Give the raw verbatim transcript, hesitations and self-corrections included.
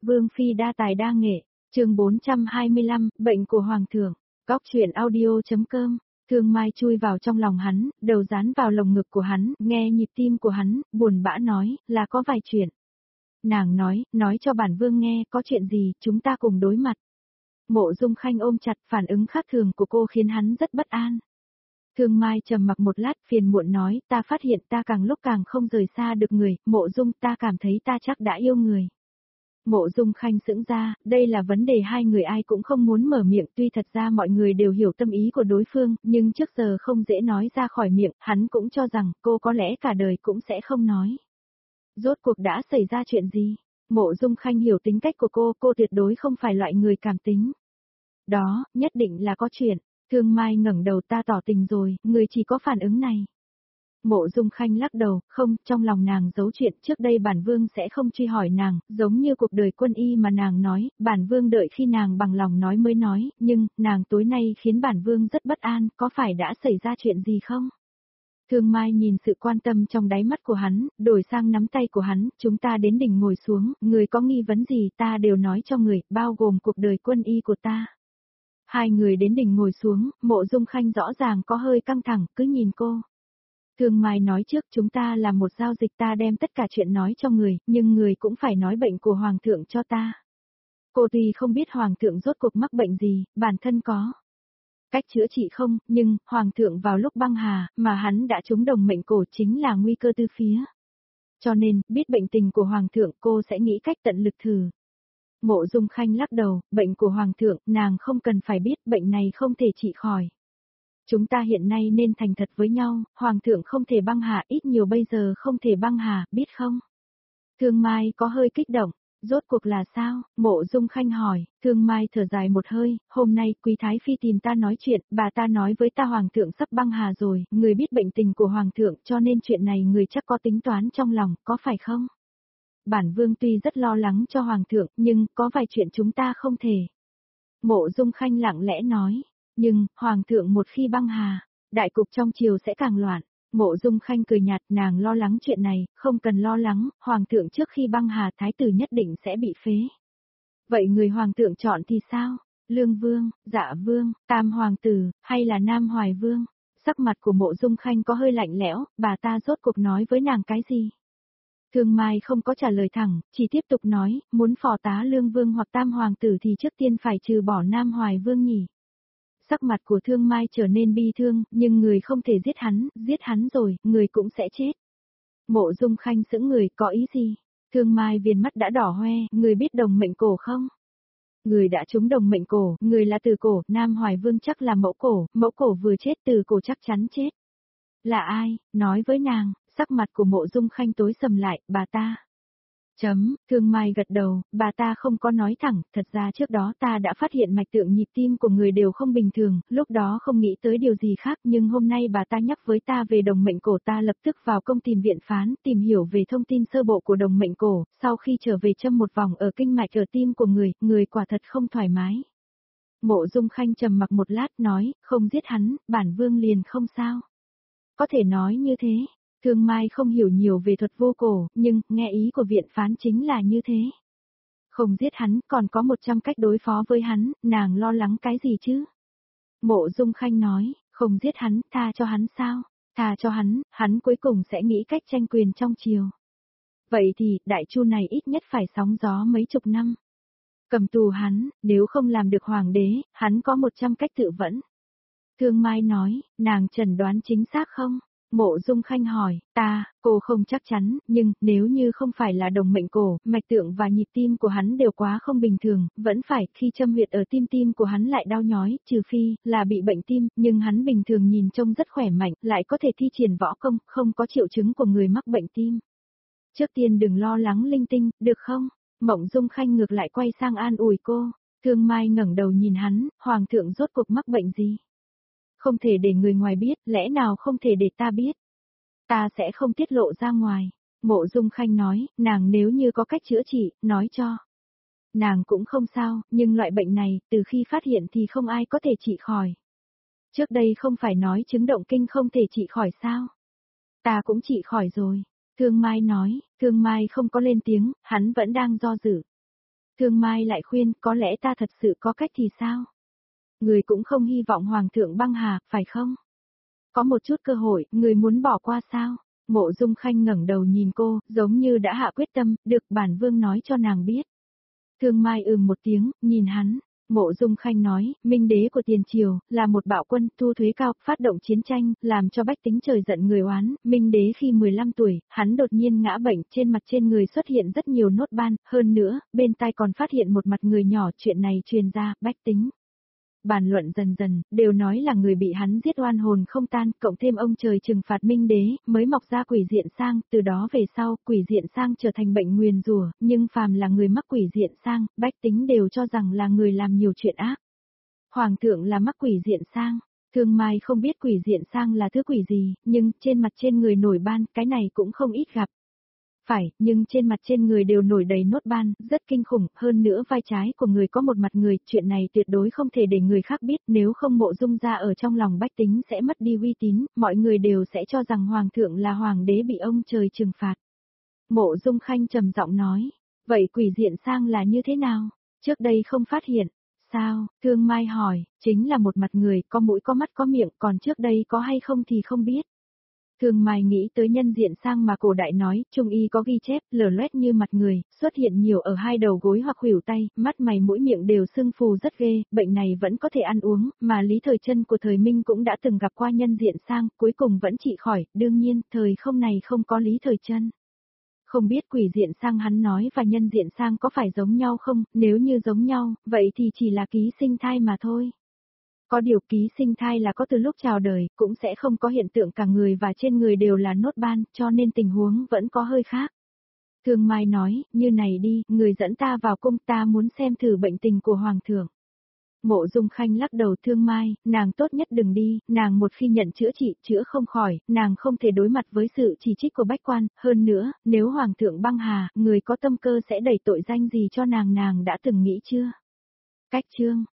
Vương Phi đa tài đa nghệ, chương bốn trăm hai mươi lăm, bệnh của Hoàng thượng, góc truyện audio.com. Thương Mai chui vào trong lòng hắn, đầu dán vào lồng ngực của hắn, nghe nhịp tim của hắn, buồn bã nói, là có vài chuyện. Nàng nói, nói cho bản vương nghe, có chuyện gì, chúng ta cùng đối mặt. Mộ Dung Khanh ôm chặt, phản ứng khác thường của cô khiến hắn rất bất an. Thương Mai trầm mặc một lát, phiền muộn nói, ta phát hiện ta càng lúc càng không rời xa được người, Mộ Dung, ta cảm thấy ta chắc đã yêu người. Mộ Dung Khanh sững ra, đây là vấn đề hai người ai cũng không muốn mở miệng, tuy thật ra mọi người đều hiểu tâm ý của đối phương, nhưng trước giờ không dễ nói ra khỏi miệng, hắn cũng cho rằng cô có lẽ cả đời cũng sẽ không nói. Rốt cuộc đã xảy ra chuyện gì? Mộ Dung Khanh hiểu tính cách của cô, cô tuyệt đối không phải loại người cảm tính. Đó, nhất định là có chuyện. Thương Mai ngẩng đầu, ta tỏ tình rồi, người chỉ có phản ứng này. Mộ Dung Khanh lắc đầu, không, trong lòng nàng giấu chuyện, trước đây bản vương sẽ không truy hỏi nàng, giống như cuộc đời quân y mà nàng nói, bản vương đợi khi nàng bằng lòng nói mới nói, nhưng, nàng tối nay khiến bản vương rất bất an, có phải đã xảy ra chuyện gì không? Thương Mai nhìn sự quan tâm trong đáy mắt của hắn, đổi sang nắm tay của hắn, chúng ta đến đỉnh ngồi xuống, người có nghi vấn gì ta đều nói cho người, bao gồm cuộc đời quân y của ta. Hai người đến đỉnh ngồi xuống, Mộ Dung Khanh rõ ràng có hơi căng thẳng, cứ nhìn cô. Thương Mai nói trước, chúng ta làm một giao dịch, ta đem tất cả chuyện nói cho người, nhưng người cũng phải nói bệnh của Hoàng thượng cho ta. Cô tuy không biết Hoàng thượng rốt cuộc mắc bệnh gì, bản thân có cách chữa trị không, nhưng, Hoàng thượng vào lúc băng hà, mà hắn đã trúng đồng mệnh cổ chính là nguy cơ từ phía. Cho nên, biết bệnh tình của Hoàng thượng cô sẽ nghĩ cách tận lực thử. Mộ Dung Khanh lắc đầu, bệnh của Hoàng thượng, nàng không cần phải biết, bệnh này không thể trị khỏi. Chúng ta hiện nay nên thành thật với nhau, Hoàng thượng không thể băng hà, ít nhiều bây giờ không thể băng hà, biết không? Thương Mai có hơi kích động, rốt cuộc là sao? Mộ Dung Khanh hỏi. Thương Mai thở dài một hơi, hôm nay Quý Thái Phi tìm ta nói chuyện, bà ta nói với ta Hoàng thượng sắp băng hà rồi, người biết bệnh tình của Hoàng thượng, cho nên chuyện này người chắc có tính toán trong lòng, có phải không? Bản vương tuy rất lo lắng cho Hoàng thượng, nhưng có vài chuyện chúng ta không thể. Mộ Dung Khanh lặng lẽ nói, nhưng, Hoàng thượng một khi băng hà, đại cục trong triều sẽ càng loạn. Mộ Dung Khanh cười nhạt, nàng lo lắng chuyện này, không cần lo lắng, Hoàng thượng trước khi băng hà thái tử nhất định sẽ bị phế. Vậy người Hoàng thượng chọn thì sao? Lương Vương, Dạ Vương, Tam Hoàng tử, hay là Nam Hoài Vương? Sắc mặt của Mộ Dung Khanh có hơi lạnh lẽo, bà ta rốt cuộc nói với nàng cái gì? Thương Mai không có trả lời thẳng, chỉ tiếp tục nói, muốn phò tá Lương Vương hoặc Tam Hoàng tử thì trước tiên phải trừ bỏ Nam Hoài Vương nhỉ. Sắc mặt của Thương Mai trở nên bi thương, nhưng người không thể giết hắn, giết hắn rồi, người cũng sẽ chết. Mộ Dung Khanh sững người, có ý gì? Thương Mai viền mắt đã đỏ hoe, người biết đồng mệnh cổ không? Người đã trúng đồng mệnh cổ, người là Từ Cổ, Nam Hoài Vương chắc là Mẫu Cổ, Mẫu Cổ vừa chết Từ Cổ chắc chắn chết. Là ai? Nói với nàng. Sắc mặt của Mộ Dung Khanh tối sầm lại, bà ta. Chấm, Thương Mai gật đầu, bà ta không có nói thẳng, thật ra trước đó ta đã phát hiện mạch tượng nhịp tim của người đều không bình thường, lúc đó không nghĩ tới điều gì khác, nhưng hôm nay bà ta nhắc với ta về đồng mệnh cổ, ta lập tức vào công tìm viện phán, tìm hiểu về thông tin sơ bộ của đồng mệnh cổ, sau khi trở về châm một vòng ở kinh mạch ở tim của người, người quả thật không thoải mái. Mộ Dung Khanh trầm mặc một lát nói, không giết hắn, bản vương liền không sao. Có thể nói như thế. Thương Mai không hiểu nhiều về thuật vô cổ, nhưng, nghe ý của viện phán chính là như thế. Không giết hắn, còn có một trăm cách đối phó với hắn, nàng lo lắng cái gì chứ? Mộ Dung Khanh nói, không giết hắn, tha cho hắn sao? Tha cho hắn, hắn cuối cùng sẽ nghĩ cách tranh quyền trong triều. Vậy thì, đại chu này ít nhất phải sóng gió mấy chục năm. Cầm tù hắn, nếu không làm được hoàng đế, hắn có một trăm cách tự vẫn. Thương Mai nói, nàng chẩn đoán chính xác không? Mộ Dung Khanh hỏi, ta, cô không chắc chắn, nhưng, nếu như không phải là đồng mệnh cổ, mạch tượng và nhịp tim của hắn đều quá không bình thường, vẫn phải, khi châm huyệt ở tim tim của hắn lại đau nhói, trừ phi, là bị bệnh tim, nhưng hắn bình thường nhìn trông rất khỏe mạnh, lại có thể thi triển võ công, không có triệu chứng của người mắc bệnh tim. Trước tiên đừng lo lắng linh tinh, được không? Mộng Dung Khanh ngược lại quay sang an ủi cô, Thương Mai ngẩng đầu nhìn hắn, Hoàng thượng rốt cuộc mắc bệnh gì? Không thể để người ngoài biết, lẽ nào không thể để ta biết? Ta sẽ không tiết lộ ra ngoài. Mộ Dung Khanh nói, nàng nếu như có cách chữa trị, nói cho. Nàng cũng không sao, nhưng loại bệnh này, từ khi phát hiện thì không ai có thể trị khỏi. Trước đây không phải nói chứng động kinh không thể trị khỏi sao? Ta cũng trị khỏi rồi. Thương Mai nói, Thương Mai không có lên tiếng, hắn vẫn đang do dự. Thương Mai lại khuyên, có lẽ ta thật sự có cách thì sao? Người cũng không hy vọng Hoàng thượng băng hà, phải không? Có một chút cơ hội, người muốn bỏ qua sao? Mộ Dung Khanh ngẩng đầu nhìn cô, giống như đã hạ quyết tâm, được bản vương nói cho nàng biết. Thương Mai ừm một tiếng, nhìn hắn. Mộ Dung Khanh nói, minh đế của tiền triều, là một bạo quân, thu thuế cao, phát động chiến tranh, làm cho bách tính trời giận người oán. Minh đế khi mười lăm tuổi, hắn đột nhiên ngã bệnh, trên mặt trên người xuất hiện rất nhiều nốt ban, hơn nữa, bên tai còn phát hiện một mặt người nhỏ, chuyện này truyền ra, bách tính. Bàn luận dần dần, đều nói là người bị hắn giết oan hồn không tan, cộng thêm ông trời trừng phạt minh đế, mới mọc ra quỷ diện sang, từ đó về sau, quỷ diện sang trở thành bệnh nguyền rủa, nhưng phàm là người mắc quỷ diện sang, bách tính đều cho rằng là người làm nhiều chuyện ác. Hoàng thượng là mắc quỷ diện sang, Thương Mai không biết quỷ diện sang là thứ quỷ gì, nhưng trên mặt trên người nổi ban, cái này cũng không ít gặp. Phải, nhưng trên mặt trên người đều nổi đầy nốt ban, rất kinh khủng, hơn nữa vai trái của người có một mặt người, chuyện này tuyệt đối không thể để người khác biết, nếu không Mộ Dung ra ở trong lòng bách tính sẽ mất đi uy tín, mọi người đều sẽ cho rằng Hoàng thượng là Hoàng đế bị ông trời trừng phạt. Mộ Dung Khanh trầm giọng nói, vậy quỷ diện sang là như thế nào? Trước đây không phát hiện. Sao? Thương Mai hỏi, chính là một mặt người, có mũi có mắt có miệng, còn trước đây có hay không thì không biết. Thương Mai nghĩ tới nhân diện sang mà cổ đại nói, trung y có ghi chép, lở loét như mặt người, xuất hiện nhiều ở hai đầu gối hoặc khuỷu tay, mắt mày mũi miệng đều sưng phù rất ghê, bệnh này vẫn có thể ăn uống, mà Lý Thời Trân của thời Minh cũng đã từng gặp qua nhân diện sang, cuối cùng vẫn trị khỏi, đương nhiên, thời không này không có Lý Thời Trân. Không biết quỷ diện sang hắn nói và nhân diện sang có phải giống nhau không, nếu như giống nhau, vậy thì chỉ là ký sinh thai mà thôi. Có điều ký sinh thai là có từ lúc chào đời, cũng sẽ không có hiện tượng cả người và trên người đều là nốt ban, cho nên tình huống vẫn có hơi khác. Thương Mai nói, như này đi, người dẫn ta vào cung, ta muốn xem thử bệnh tình của Hoàng thượng. Mộ Dung Khanh lắc đầu. Thương Mai, nàng tốt nhất đừng đi, nàng một khi nhận chữa trị, chữa không khỏi, nàng không thể đối mặt với sự chỉ trích của bách quan, hơn nữa, nếu Hoàng thượng băng hà, người có tâm cơ sẽ đẩy tội danh gì cho nàng nàng đã từng nghĩ chưa? Cách chương